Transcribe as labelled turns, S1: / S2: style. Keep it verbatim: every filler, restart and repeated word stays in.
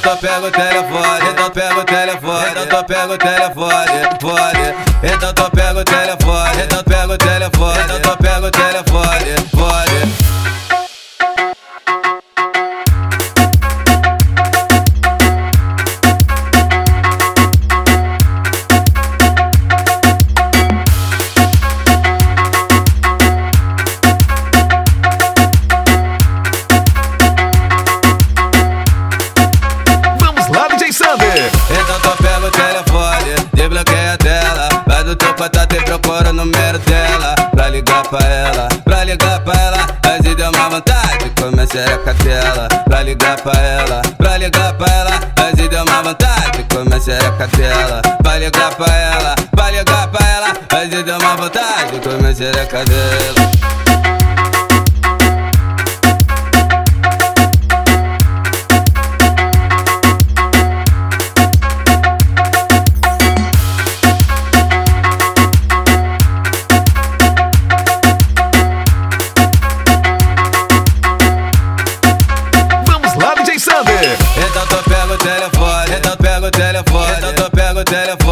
S1: então pega o telefone, então pega o telefone, então pega o telefone, fone. Então tu pega o telefone, então pega o telefone, então pega o telefone, fone. Então tu pega o telefone, desbloqueia a tela, vai do teu contato e procura o número dela, pra ligar pra ela, pra ligar pra ela. Às vezes deu uma vontade, come a xereca dela, pra ligar pra ela, pra ligar pra ela. Às vezes deu uma vontade, come a xereca dela, pra ligar pra ela, pra ligar pra ela. Às vezes deu uma vontade, come a xereca dela. Então tu pega o telefone, então pega o telefone, então tu pega o telefone.